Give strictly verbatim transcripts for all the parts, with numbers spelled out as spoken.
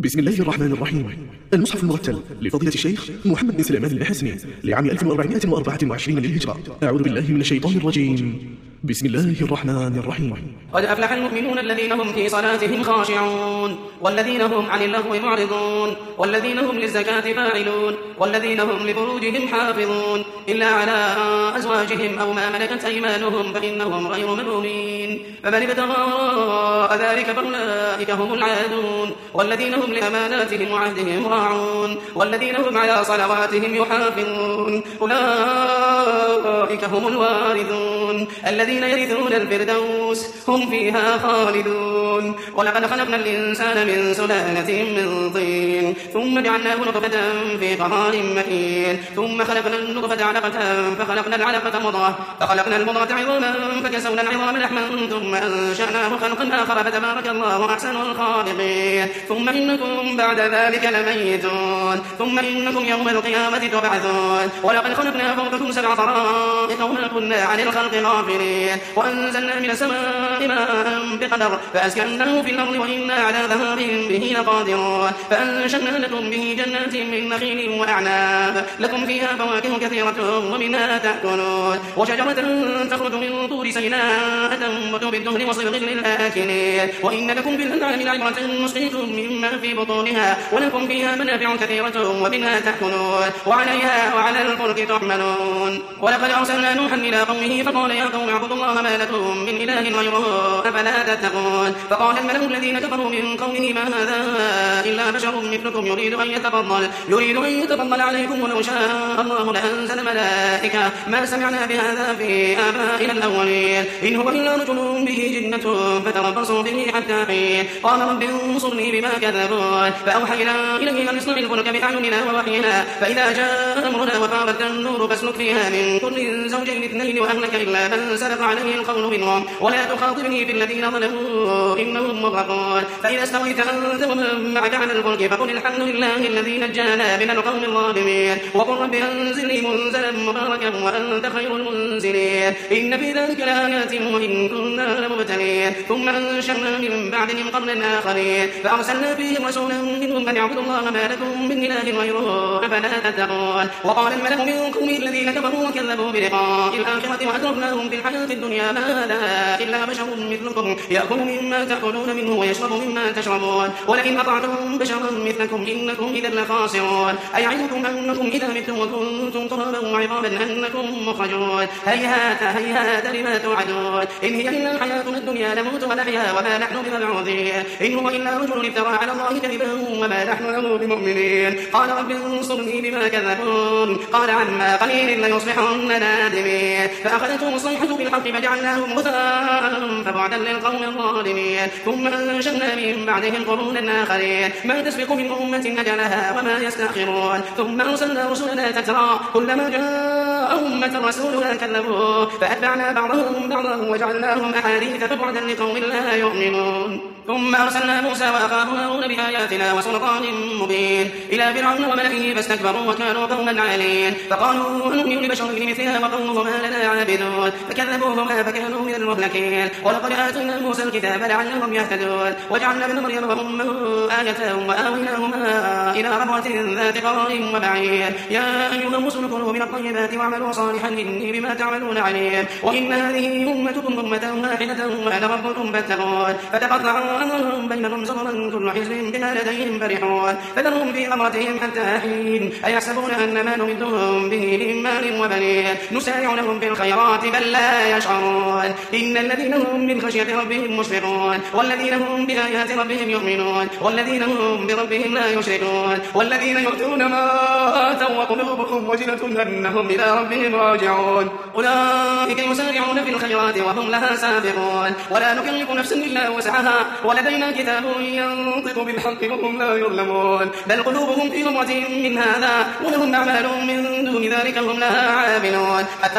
بسم الله الرحمن الرحيم. المصحف المرتل لفضيلة الشيخ محمد بن سليمان المحاسني لعام ألف وأربعمائة وأربعة وعشرين للهجرة. أعوذ بالله من الشيطان الرجيم. بسم الله الرحمن الرحيم. قد أفلح المؤمنون الذين هم في صلاتهم خاشعون والذين هم عن اللغو معرضون والذين هم للزكاة فاعلون والذين هم لفروجهم حافظون إلا على أزواجهم أو ما ملكت أيمانهم فإنهم غير ملومين فمن ابتغى وراء ذلك فأولئك هم العادون والذين هم لأماناتهم وعهدهم راعون والذين هم على صلواتهم يحافظون أولئك هم الوارثون الذين يرثون الفردوس هم فيها خالدون. ولقد خلقنا الإنسان من سلالة من طين ثم جعلناه نطفة في قرار مكين ثم خلقنا النطفة علقة فخلقنا العلقة مضغة فخلقنا المضغة عظاما فكسونا العظام لحما ثم أنشأناه خلقا آخر فتبارك الله أحسن الخالقين. ثم إنكم بعد ذلك لميتون ثم إنكم يوم القيامة تبعثون. ولقد خلقنا فوقكم سبع طرائق وما كنا عن الخلق غافلين وأنزلنا من السماء ماء بقدر فأسكناه في الأرض وإنا على ذهاب به لقادرون فأنشأنا لكم به جنات من نخيل وأعناب لكم فيها فواكه كثيرة ومنها تأكلون وشجرة تخرج من طور سيناء تنبت بالدهن وصبغ للآكلين وإن لكم في الأنعام لعبرة نسقيكم مما في بطونها ولكم فيها منافع كثيرة ومنها تأكلون وعليها وعلى الفلك تحملون. ولقد أرسلنا نوحا إلى قومه فقال يا قوم اعبدوا الله ما لكم من إله غيره أفلا تتقون. فقال الملأ الذين كفروا من قومه ما هذا إلا بشر مثلكم يريد أن يتفضل يريد أن يتفضل عليكم ولو شاء الله لأنزل ملائكة ما سمعنا بهذا في آبائنا الأولين إن هو إلا رجل به جنة فتربصوا به حتى حين قال رب انصرني بما كذبون. فأوحينا إليه أن اصنع الفلك بأعيننا ووحينا فإذا جاء أمرنا وفارت النور فاسلك فيها من كل زوجين اثنين وأهلك إلا من سبق عليه القول منهم ولا تخاطبني في الذين ظلموا إنهم مغرقون. فإذا استويت أنت ومن معك على الفلك فقل الحمد لله الذي نجانا من القوم الظالمين وقل رب أنزلني منزلا مباركا وأنت خير المنزلين إن في ذلك لآيات وإن كنا لمبتلين. ثم أنشأنا من بعدهم قرنا آخرين فأرسلنا فيهم رسولا منهم أن اعبدوا الله ما لكم من إله غيره أفلا تتقون. وقال الملأ من قومه الذين كفروا وكذبوا بلقاء الآخرة وأترفناهم في الحياة الدنيا ما هذا إلا بشر مثلكم يأكل مما تأكلون منه ويشرب مما تشربون ولئن أطعتم بشرا مثلكم إنكم إذا لخاسرون أيعدكم أنكم إذا متم وكنتم ترابا وعظاما أنكم مخرجون هيهات هيهات لما توعدون إن هي إلا حياتنا الدنيا نموت ونحيا وما نحن بمبعوثين إن هو إلا رجل افترى على الله كذبا وما نحن له بمؤمنين. قال رب انصرني بما كذبون قال عما قليل ليصبحن نادمين فأخذتهم الصيحة بالحق فجعلناهم غثاء فبعدا للقوم الظالمين. ثم أنشأنا من بعدهم قرونا آخرين ما تسبق من أمة أجلها وما يستأخرون ثم أرسلنا رسلنا تترى كلما جاء أمة رسولها كذبوه فأتبعنا بعضهم بعضا وجعلناهم أحاديث فبعدا لقوم لا يؤمنون. ثم أرسلنا موسى وأخاه هارون بآياتنا وسلطان مبين إلى فرعون وملئه فاستكبروا وكانوا قوما عالين فقالوا أنؤمن لبشرين مثلها وقومهما لنا عابدون فكذبوهما فكانوا من المهلكين. ولقد آتينا موسى الكتاب لعلهم يهتدون وجعلنا ابن مريم وأمه آية وآويناهما إلى ربوة ذات قرار ومعين يا أيها الرسل كلوا من الطيبات واعملوا صالحا إني بما تعملون عليم وإن هذه أمتكم أمة واحدة وأنا ربكم فاتقون. فتقطعوا أمرهم بينهم زبرا كل حزب بما لديهم فرحون فذرهم في غمرتهم حتى حين أيحسبون أن ما نمدهم به من مال وبنين نسارع لهم في الخيرات بل لا يشعرون إن الذين هم من خشية ربهم مشفقون والذين هم بآيات ربهم يؤمنون والذين هم بربهم لا يشركون والذين يؤتون ما آتوا وقلوبهم وجلة أنهم إلى ربهم راجعون أولئك يسارعون في الخيرات وهم لها سابقون ولا نكلف نفسا إلا وسعها ولدينا كتاب ينطق بالحق وهم لا يظلمون بل قلوبهم في غمرة من هذا ولهم أعمال من دون ذلك هم لها عاملون حتى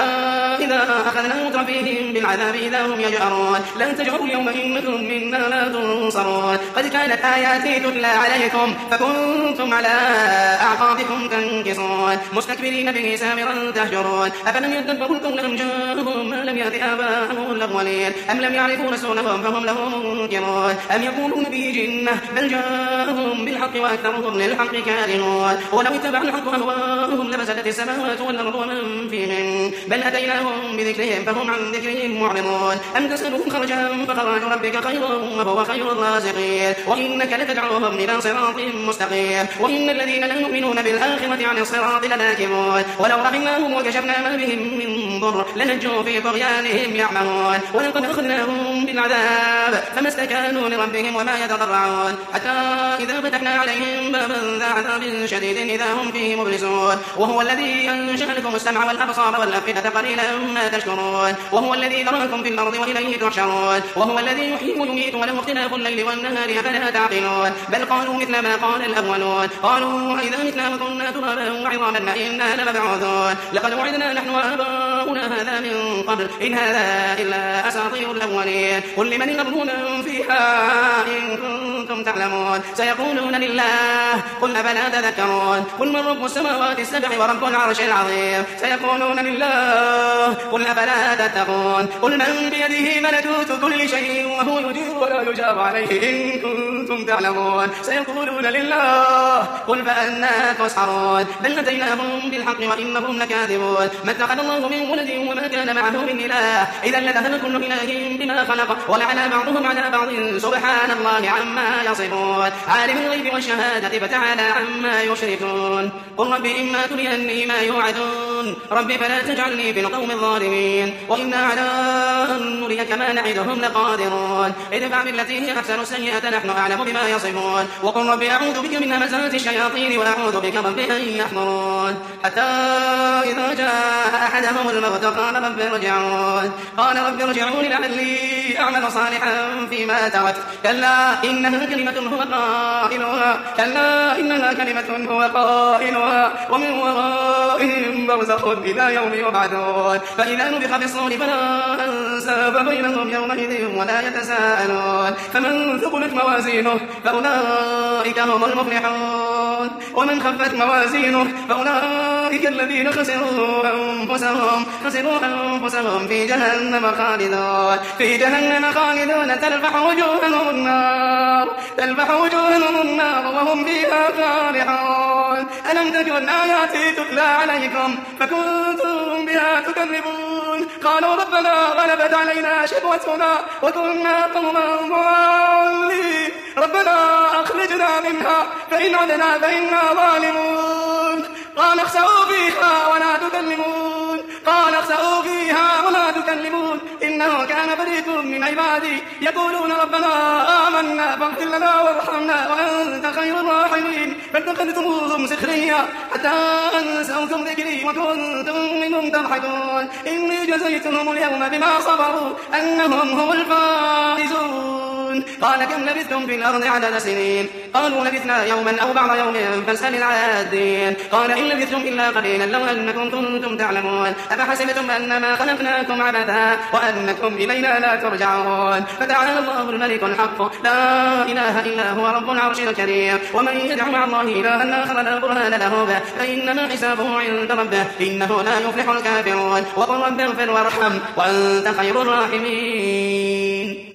إذا أخذنا مترفيهم بالعذاب إذا هم يجأرون لا تجأروا اليوم إنكم منا لا تنصرون قد كانت آياتي تتلى عليكم فكنتم على أعقابكم تنكصون مستكبرين به سامرا تهجرون ينشرون أفلم يدبروا القول أم جاءهم ما لم يأت آباءهم الأولين أم لم يعرفوا رسولهم فهم له منكرون أم يقولون به جنة بل جاءهم بالحق وأكثرهم للحق كارهون ولو اتبع الحق أهواءهم لفسدت السماوات والأرض ومن فيهن بل أتيناهم بذكرهم فهم عن ذكرهم معرضون أم تسألهم خرجا فخراج ربك خير وهو خير الرازقين وإنك لتدعوهم إلى صراط مستقيم وإن الذين لا يؤمنون بالآخرة عن الصراط لناكبون ولو رحمناهم وكشفنا ما بهم من ضر لنجوا في طغيانهم يعمهون ولقد أخذناهم بالعذاب فما استكانوا لربهم وما يتضرعون حتى إذا فتحنا عليهم بابا ذا عذاب شديد إذا هم فيه مبلسون وهو الذي أنشأ لكم السمع والأبصار والأفئدة قليلا ما تشكرون وهو الذي ذرأكم في الأرض وإليه تحشرون وهو الذي يحيي ويميت وله اختلاف الليل والنهار أفلا تعقلون بل قالوا مثل ما قال الأولون قالوا إذا متنا وكنا ترابا وعظاما إنا لمبعوثون لقد وعدنا نحن وآباؤنا هذا من قبل إن هذا إلا أساطير الأولين قل لمن الأرض من فيها إن كنتم تعلمون سيقولون لله قل أفلا تذكرون قل من رب السماوات السبع ورب العرش العظيم سيقولون لله قل أفلا تتقون قل من بيده ملكوت كل شيء وهو يجير ولا يجار عليه إن كنتم تعلمون سيقولون لله قل فأنا تسحرون بل أتيناهم بالحق وإنهم لكاذبون ما اتخذ الله من ولد وما كان معه من إله إذا لذهب كل إله بما خلق ولعلى بعضهم على بعض سبحان الله عما يصفون عالم الغيب والشهادة فتعالى عما يشركون قل رب إما تريني ما يوعدون رب فلا تجعلني في القوم الظالمين وإنا على أن نريك ما نعدهم لقادرون ادفع بالتي هي أحسن السيئة نحن أعلم بما يصفون وقل رب أعوذ بك من همزات الشياطين وأعوذ بك رب أن يحضرون حتى إذا جاء أحدهم الموت قال رب ارجعون قال رب ارجعون لعلي أعمل صالحا فيما تركت كلا إنها كلمة هو قائلها كلا إنها كلمة هو قائلها ومن ورائهم برزخ إلى يوم يبعثون فإذا نفخ في الصور فلا أنساب بينهم يومئذ ولا يتساءلون فمن ثقلت موازينه فأولئك هم المفلحون ومن خفت موازينه فأولئك الذين خسروا أنفسهم خسروا أنفسهم في جهنم خالدون في جهنم خالدون تلفح وجوههم النار تلفح وجوههم النار وهم فيها كالحون ألم تكن آياتي تتلى عليكم فكنتم بها تكذبون قالوا ربنا غلبت علينا شقوتنا وكنا قوما ضالين ربنا أخرجنا منها فإن عدنا فإنا ظالمون قال اخسئوا فيها ولا تكلمون قال اخسئوا فيها ولا تكلمون إنه كان فريق من عبادي يقولون ربنا آمنا فاغفر لنا وارحمنا وأنت خير الراحمين فاتخذتموهم سخريا حتى أنسوكم ذكري وكنتم منهم تضحكون إني جزيتهم اليوم بما صبروا أنهم هم الفائزون قال كم لبثتم في الأرض عدد سنين قالوا لبثنا يوما أو بعض يوم فاسأل العادين قال إن لبثتم إلا قليلا لو أنكم كنتم تعلمون أفحسبتم أنما خلقناكم عبثا وأنكم إلينا لا ترجعون فتعالى الله الملك الحق لا إله إلا هو رب العرش الكريم ومن يدع مع الله إلها آخر لا برهان له به فإنما حسابه عند ربه إنه لا يفلح الكافرون وقل رب اغفر وارحم وأنت خير الراحمين